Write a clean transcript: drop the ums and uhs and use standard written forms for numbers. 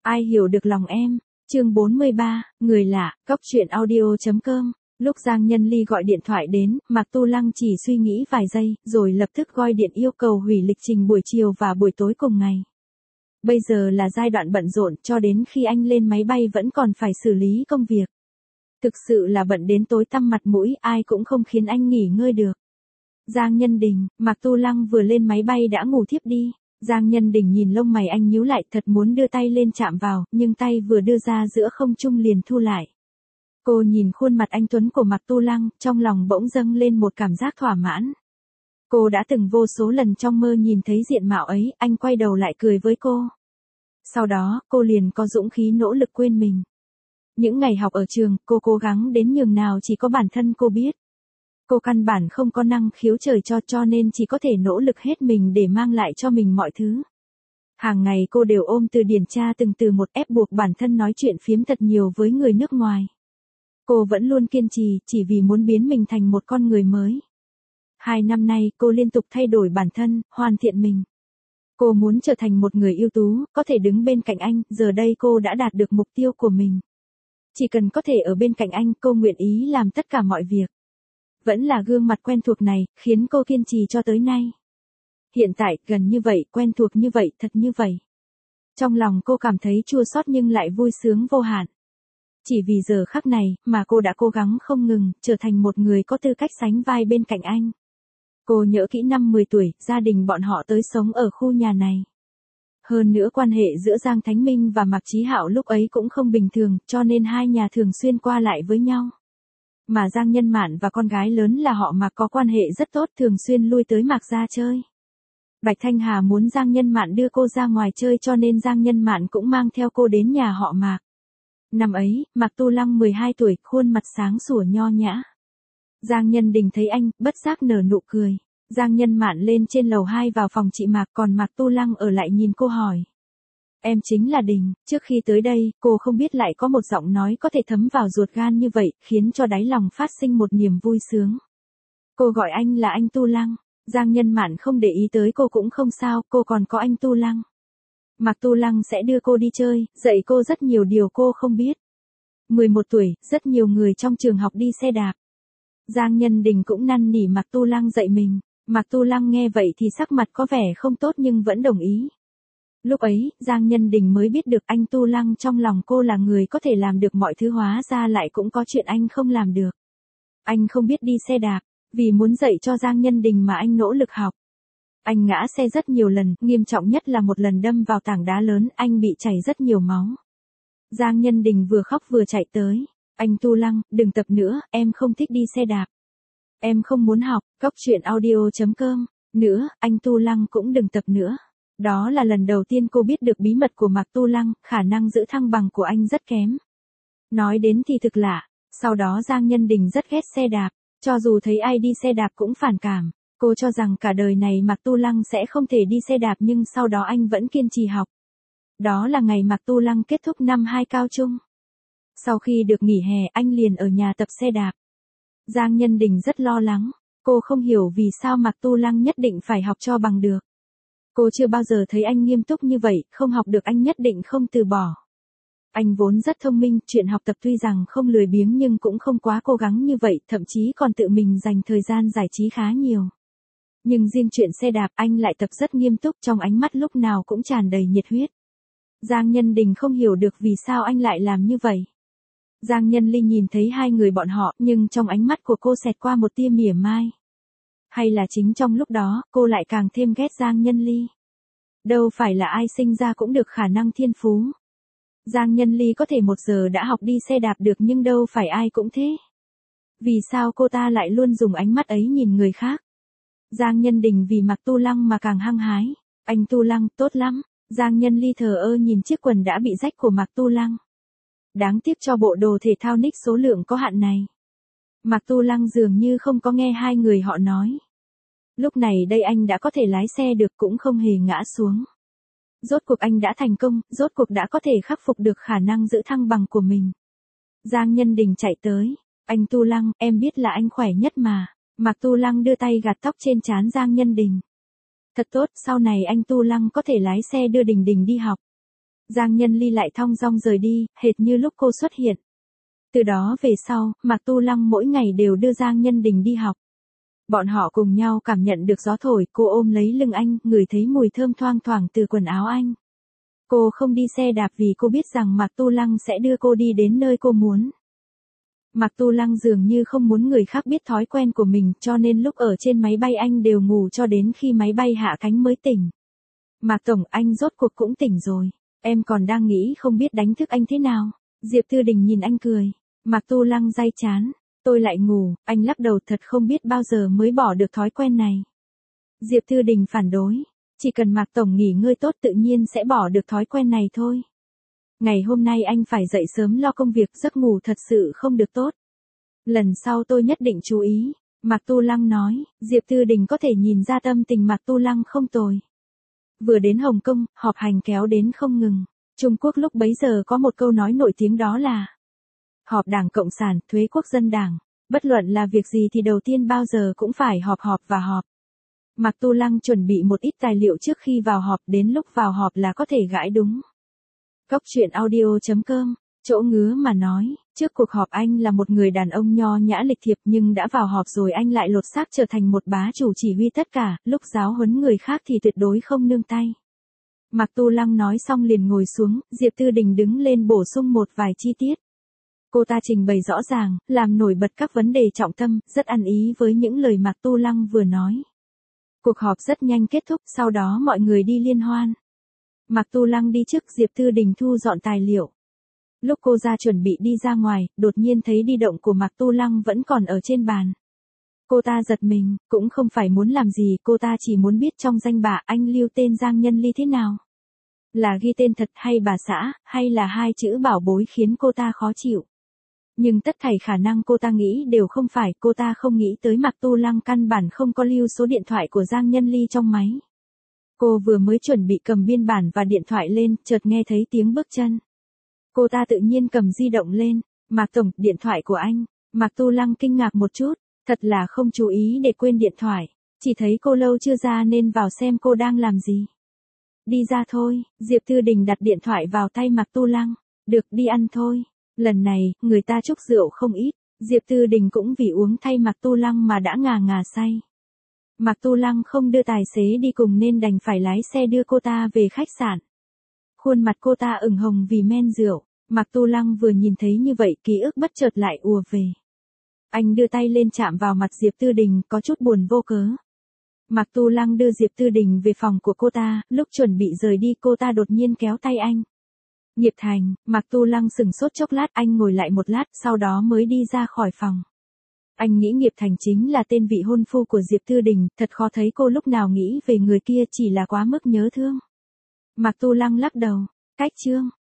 Ai hiểu được lòng em? Chương 43, người lạ, Cóc truyện audio.com. Lúc Giang Nhân Ly gọi điện thoại đến, Mạc Tu Lăng chỉ suy nghĩ vài giây, rồi lập tức gọi điện yêu cầu hủy lịch trình buổi chiều và buổi tối cùng ngày. Bây giờ là giai đoạn bận rộn, cho đến khi anh lên máy bay vẫn còn phải xử lý công việc. Thực sự là bận đến tối tăm mặt mũi, ai cũng không khiến anh nghỉ ngơi được. Giang Nhân Đình, Mạc Tu Lăng vừa lên máy bay đã ngủ thiếp đi. Giang Nhân Đình nhìn lông mày anh nhíu lại, thật muốn đưa tay lên chạm vào, nhưng tay vừa đưa ra giữa không trung liền thu lại. Cô nhìn khuôn mặt anh tuấn của Mạc Tu Lăng, trong lòng bỗng dâng lên một cảm giác thỏa mãn. Cô đã từng vô số lần trong mơ nhìn thấy diện mạo ấy, anh quay đầu lại cười với cô. Sau đó, cô liền có dũng khí nỗ lực quên mình. Những ngày học ở trường, cô cố gắng đến nhường nào chỉ có bản thân cô biết. Cô căn bản không có năng khiếu trời cho nên chỉ có thể nỗ lực hết mình để mang lại cho mình mọi thứ. Hàng ngày cô đều ôm từ điển tra từng từ một ép buộc bản thân nói chuyện phiếm thật nhiều với người nước ngoài. Cô vẫn luôn kiên trì, chỉ vì muốn biến mình thành một con người mới. 2 năm nay cô liên tục thay đổi bản thân, hoàn thiện mình. Cô muốn trở thành một người ưu tú, có thể đứng bên cạnh anh, giờ đây cô đã đạt được mục tiêu của mình. Chỉ cần có thể ở bên cạnh anh, cô nguyện ý làm tất cả mọi việc. Vẫn là gương mặt quen thuộc này, khiến cô kiên trì cho tới nay. Hiện tại, gần như vậy, quen thuộc như vậy, thật như vậy. Trong lòng cô cảm thấy chua xót nhưng lại vui sướng vô hạn. Chỉ vì giờ khắc này, mà cô đã cố gắng không ngừng, trở thành một người có tư cách sánh vai bên cạnh anh. Cô nhớ kỹ năm 10 tuổi, gia đình bọn họ tới sống ở khu nhà này. Hơn nữa quan hệ giữa Giang Thánh Minh và Mạc Chí Hạo lúc ấy cũng không bình thường, cho nên hai nhà thường xuyên qua lại với nhau. Mà Giang Nhân Mạn và con gái lớn là họ Mạc có quan hệ rất tốt, thường xuyên lui tới Mạc gia chơi. Bạch Thanh Hà muốn Giang Nhân Mạn đưa cô ra ngoài chơi cho nên Giang Nhân Mạn cũng mang theo cô đến nhà họ Mạc. Năm ấy, Mạc Tu Lăng 12 tuổi, khuôn mặt sáng sủa nho nhã. Giang Nhân Đình thấy anh, bất giác nở nụ cười. Giang Nhân Mạn lên trên lầu 2 vào phòng chị Mạc, còn Mạc Tu Lăng ở lại nhìn cô hỏi. Em chính là Đình. Trước khi tới đây, cô không biết lại có một giọng nói có thể thấm vào ruột gan như vậy, khiến cho đáy lòng phát sinh một niềm vui sướng. Cô gọi anh là anh Tu Lăng. Giang Nhân Mạn không để ý tới cô cũng không sao, cô còn có anh Tu Lăng. Mạc Tu Lăng sẽ đưa cô đi chơi, dạy cô rất nhiều điều cô không biết. 11 tuổi, rất nhiều người trong trường học đi xe đạp. Giang Nhân Đình cũng năn nỉ Mạc Tu Lăng dạy mình. Mạc Tu Lăng nghe vậy thì sắc mặt có vẻ không tốt nhưng vẫn đồng ý. Lúc ấy, Giang Nhân Đình mới biết được anh Tu Lăng trong lòng cô là người có thể làm được mọi thứ, hóa ra lại cũng có chuyện anh không làm được. Anh không biết đi xe đạp, vì muốn dạy cho Giang Nhân Đình mà anh nỗ lực học. Anh ngã xe rất nhiều lần, nghiêm trọng nhất là một lần đâm vào tảng đá lớn, anh bị chảy rất nhiều máu. Giang Nhân Đình vừa khóc vừa chạy tới. Anh Tu Lăng, đừng tập nữa, em không thích đi xe đạp. Em không muốn học, Cóc truyện audio.com. Nữa, anh Tu Lăng cũng đừng tập nữa. Đó là lần đầu tiên cô biết được bí mật của Mạc Tu Lăng, khả năng giữ thăng bằng của anh rất kém. Nói đến thì thực lạ, sau đó Giang Nhân Đình rất ghét xe đạp, cho dù thấy ai đi xe đạp cũng phản cảm. Cô cho rằng cả đời này Mạc Tu Lăng sẽ không thể đi xe đạp nhưng sau đó anh vẫn kiên trì học. Đó là ngày Mạc Tu Lăng kết thúc năm 2 cao trung. Sau khi được nghỉ hè anh liền ở nhà tập xe đạp. Giang Nhân Đình rất lo lắng, cô không hiểu vì sao Mạc Tu Lăng nhất định phải học cho bằng được. Cô chưa bao giờ thấy anh nghiêm túc như vậy, không học được anh nhất định không từ bỏ. Anh vốn rất thông minh, chuyện học tập tuy rằng không lười biếng nhưng cũng không quá cố gắng như vậy, thậm chí còn tự mình dành thời gian giải trí khá nhiều. Nhưng riêng chuyện xe đạp anh lại tập rất nghiêm túc, trong ánh mắt lúc nào cũng tràn đầy nhiệt huyết. Giang Nhân Đình không hiểu được vì sao anh lại làm như vậy. Giang Nhân Ly nhìn thấy hai người bọn họ, nhưng trong ánh mắt của cô xẹt qua một tia mỉa mai. Hay là chính trong lúc đó, cô lại càng thêm ghét Giang Nhân Ly. Đâu phải là ai sinh ra cũng được khả năng thiên phú. Giang Nhân Ly có thể 1 giờ đã học đi xe đạp được nhưng đâu phải ai cũng thế. Vì sao cô ta lại luôn dùng ánh mắt ấy nhìn người khác? Giang Nhân Đình vì Mạc Tu Lăng mà càng hăng hái. Anh Tu Lăng, tốt lắm. Giang Nhân Ly thờ ơ nhìn chiếc quần đã bị rách của Mạc Tu Lăng. Đáng tiếc cho bộ đồ thể thao Nike số lượng có hạn này. Mạc Tu Lăng dường như không có nghe hai người họ nói. Lúc này đây anh đã có thể lái xe được cũng không hề ngã xuống. Rốt cuộc anh đã thành công, rốt cuộc đã có thể khắc phục được khả năng giữ thăng bằng của mình. Giang Nhân Đình chạy tới. Anh Tu Lăng, em biết là anh khỏe nhất mà. Mạc Tu Lăng đưa tay gạt tóc trên trán Giang Nhân Đình. Thật tốt, sau này anh Tu Lăng có thể lái xe đưa Đình Đình đi học. Giang Nhân Ly lại thong dong rời đi, hệt như lúc cô xuất hiện. Từ đó về sau, Mạc Tu Lăng mỗi ngày đều đưa Giang Nhân Đình đi học. Bọn họ cùng nhau cảm nhận được gió thổi, cô ôm lấy lưng anh, ngửi thấy mùi thơm thoang thoảng từ quần áo anh. Cô không đi xe đạp vì cô biết rằng Mạc Tu Lăng sẽ đưa cô đi đến nơi cô muốn. Mạc Tu Lăng dường như không muốn người khác biết thói quen của mình, cho nên lúc ở trên máy bay anh đều ngủ cho đến khi máy bay hạ cánh mới tỉnh. Mạc Tổng, anh rốt cuộc cũng tỉnh rồi. Em còn đang nghĩ không biết đánh thức anh thế nào. Diệp Tư Đình nhìn anh cười. Mạc Tu Lăng day chán. Tôi lại ngủ, anh lắc đầu, thật không biết bao giờ mới bỏ được thói quen này. Diệp Tư Đình phản đối. Chỉ cần Mạc Tổng nghỉ ngơi tốt tự nhiên sẽ bỏ được thói quen này thôi. Ngày hôm nay anh phải dậy sớm lo công việc, giấc ngủ thật sự không được tốt. Lần sau tôi nhất định chú ý. Mạc Tu Lăng nói, Diệp Tư Đình có thể nhìn ra tâm tình Mạc Tu Lăng không tồi. Vừa đến Hồng Kông, họp hành kéo đến không ngừng. Trung Quốc lúc bấy giờ có một câu nói nổi tiếng đó là họp Đảng Cộng sản, thuế quốc dân đảng. Bất luận là việc gì thì đầu tiên bao giờ cũng phải họp và họp. Mạc Tu Lăng chuẩn bị một ít tài liệu trước khi vào họp, đến lúc vào họp là có thể gãi đúng. Cóc truyện audio.com, chỗ ngứa mà nói, trước cuộc họp anh là một người đàn ông nho nhã lịch thiệp nhưng đã vào họp rồi anh lại lột xác trở thành một bá chủ chỉ huy tất cả, lúc giáo huấn người khác thì tuyệt đối không nương tay. Mạc Tu Lăng nói xong liền ngồi xuống, Diệp Tư Đình đứng lên bổ sung một vài chi tiết. Cô ta trình bày rõ ràng, làm nổi bật các vấn đề trọng tâm, rất ăn ý với những lời Mạc Tu Lăng vừa nói. Cuộc họp rất nhanh kết thúc, sau đó mọi người đi liên hoan. Mạc Tu Lăng đi trước, Diệp Tư Đình thu dọn tài liệu. Lúc cô ra chuẩn bị đi ra ngoài, đột nhiên thấy di động của Mạc Tu Lăng vẫn còn ở trên bàn. Cô ta giật mình, cũng không phải muốn làm gì, cô ta chỉ muốn biết trong danh bạ anh lưu tên Giang Nhân Ly thế nào. Là ghi tên thật hay bà xã, hay là hai chữ bảo bối khiến cô ta khó chịu. Nhưng tất thảy khả năng cô ta nghĩ đều không phải, cô ta không nghĩ tới Mạc Tu Lăng căn bản không có lưu số điện thoại của Giang Nhân Ly trong máy. Cô vừa mới chuẩn bị cầm biên bản và điện thoại lên, chợt nghe thấy tiếng bước chân. Cô ta tự nhiên cầm di động lên, Mạc Tổng, điện thoại của anh. Mạc Tu Lăng kinh ngạc một chút, thật là không chú ý để quên điện thoại, chỉ thấy cô lâu chưa ra nên vào xem cô đang làm gì. Đi ra thôi, Diệp Tư Đình đặt điện thoại vào tay Mạc Tu Lăng, được đi ăn thôi. Lần này, người ta chúc rượu không ít, Diệp Tư Đình cũng vì uống thay Mạc Tu Lăng mà đã ngà say. Mạc Tu Lăng không đưa tài xế đi cùng nên đành phải lái xe đưa cô ta về khách sạn. Khuôn mặt cô ta ửng hồng vì men rượu, Mạc Tu Lăng vừa nhìn thấy như vậy ký ức bất chợt lại ùa về. Anh đưa tay lên chạm vào mặt Diệp Tư Đình có chút buồn vô cớ. Mạc Tu Lăng đưa Diệp Tư Đình về phòng của cô ta, lúc chuẩn bị rời đi cô ta đột nhiên kéo tay anh. Nghiệp Thành, Mạc Tu Lăng sững sốt chốc lát, anh ngồi lại một lát sau đó mới đi ra khỏi phòng. Anh nghĩ Nghiệp Thành chính là tên vị hôn phu của Diệp Tư Đình, thật khó thấy cô lúc nào nghĩ về người kia, chỉ là quá mức nhớ thương. Mạc Tu Lăng lắc đầu, cách chương.